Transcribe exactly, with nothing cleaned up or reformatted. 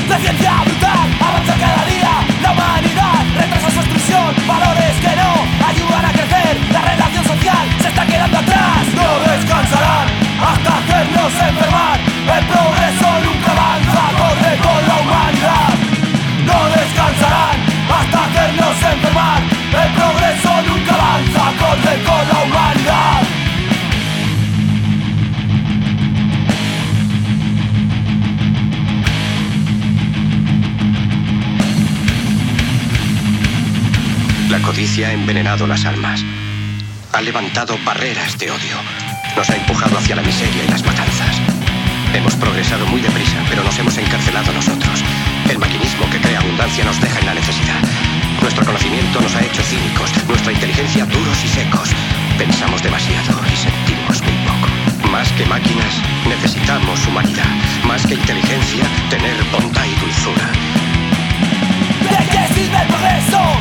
La ciencia brutal avanza cada día. La humanidad retrasa su explosión. Valores que no ayudan a crecer. La relación social se está quedando atrás. No descansarán hasta hacernos enfermar. El progreso nunca avanza acorde con la humanidad. No descansarán hasta hacernos enfermar. El progreso nunca avanza acorde con la humanidad. La codicia ha envenenado las almas. Ha levantado barreras de odio. Nos ha empujado hacia la miseria y las matanzas. Hemos progresado muy deprisa, pero nos hemos encarcelado nosotros. El maquinismo que crea abundancia nos deja en la necesidad. Nuestro conocimiento nos ha hecho cínicos, nuestra inteligencia duros y secos. Pensamos demasiado y sentimos muy poco. Más que máquinas, necesitamos humanidad. Más que inteligencia, tener bondad y dulzura. ¿De qué sirve el progreso